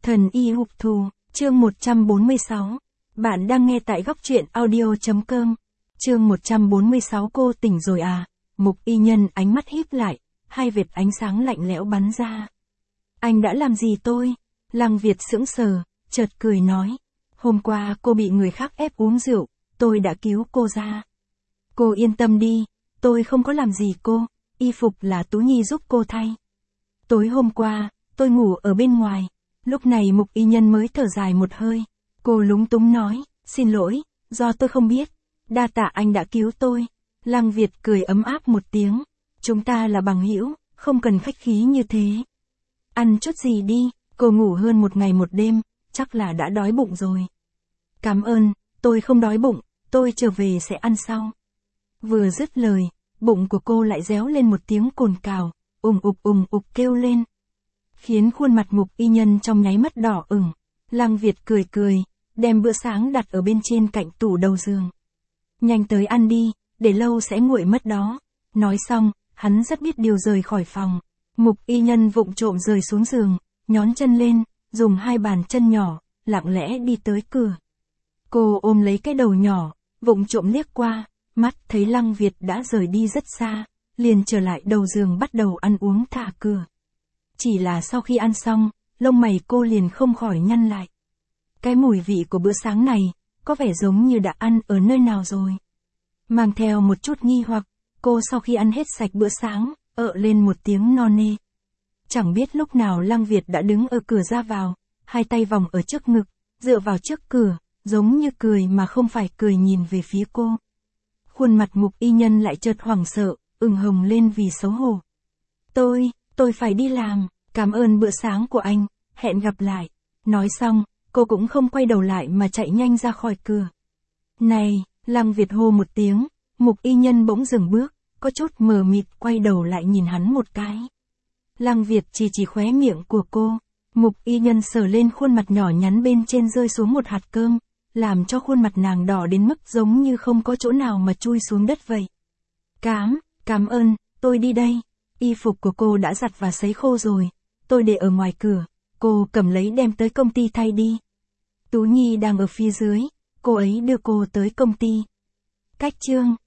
Thần y hục thù, chương 146. Bạn đang nghe tại góc truyện audio.com. Chương 146 cô tỉnh rồi à? Mục y nhân ánh mắt híp lại, hai vệt ánh sáng lạnh lẽo bắn ra. Anh đã làm gì tôi? Lăng Việt sững sờ, chợt cười nói. Hôm qua cô bị người khác ép uống rượu, tôi đã cứu cô ra. Cô yên tâm đi, tôi không có làm gì cô, y phục là Tú Nhi giúp cô thay. Tối hôm qua, tôi ngủ ở bên ngoài. Lúc này Mục y nhân mới thở dài một hơi. Cô lúng túng nói, xin lỗi, do tôi không biết. Đa tạ anh đã cứu tôi. Lăng Việt cười ấm áp một tiếng. Chúng ta là bằng hữu, không cần khách khí như thế. Ăn chút gì đi, cô ngủ hơn một ngày một đêm, chắc là đã đói bụng rồi. Cảm ơn, tôi không đói bụng, tôi trở về sẽ ăn sau. Vừa dứt lời, bụng của cô lại réo lên một tiếng cồn cào, ùng ục kêu lên. Khiến khuôn mặt Mục y nhân trong nháy mắt đỏ ửng. Lăng Việt cười cười, đem bữa sáng đặt ở bên trên cạnh tủ đầu giường. Nhanh tới ăn đi, để lâu sẽ nguội mất đó. Nói xong, hắn rất biết điều rời khỏi phòng. Mục y nhân vụng trộm rời xuống giường, nhón chân lên, dùng hai bàn chân nhỏ, lặng lẽ đi tới cửa. Cô ôm lấy cái đầu nhỏ, vụng trộm liếc qua, mắt thấy Lăng Việt đã rời đi rất xa, liền trở lại đầu giường bắt đầu ăn uống thả cửa. Chỉ là sau khi ăn xong, lông mày cô liền không khỏi nhăn lại. Cái mùi vị của bữa sáng này, có vẻ giống như đã ăn ở nơi nào rồi. Mang theo một chút nghi hoặc, cô sau khi ăn hết sạch bữa sáng, lên một tiếng no nê. Chẳng biết lúc nào Lăng Việt đã đứng ở cửa ra vào, hai tay vòng ở trước ngực, dựa vào trước cửa, giống như cười mà không phải cười nhìn về phía cô. Khuôn mặt Mục y nhân lại chợt hoảng sợ, ửng hồng lên vì xấu hổ. Tôi phải đi làm, cảm ơn bữa sáng của anh, hẹn gặp lại. Nói xong, cô cũng không quay đầu lại mà chạy nhanh ra khỏi cửa. Này, Lăng Việt hô một tiếng, Mục y nhân bỗng dừng bước, có chút mờ mịt quay đầu lại nhìn hắn một cái. Lăng Việt chỉ khóe miệng của cô, Mục y nhân sờ lên khuôn mặt nhỏ nhắn bên trên rơi xuống một hạt cơm, làm cho khuôn mặt nàng đỏ đến mức giống như không có chỗ nào mà chui xuống đất vậy. Cảm ơn, tôi đi đây. Y phục của cô đã giặt và sấy khô rồi, tôi để ở ngoài cửa, cô cầm lấy đem tới công ty thay đi. Tú Nhi đang ở phía dưới, cô ấy đưa cô tới công ty. Cách chương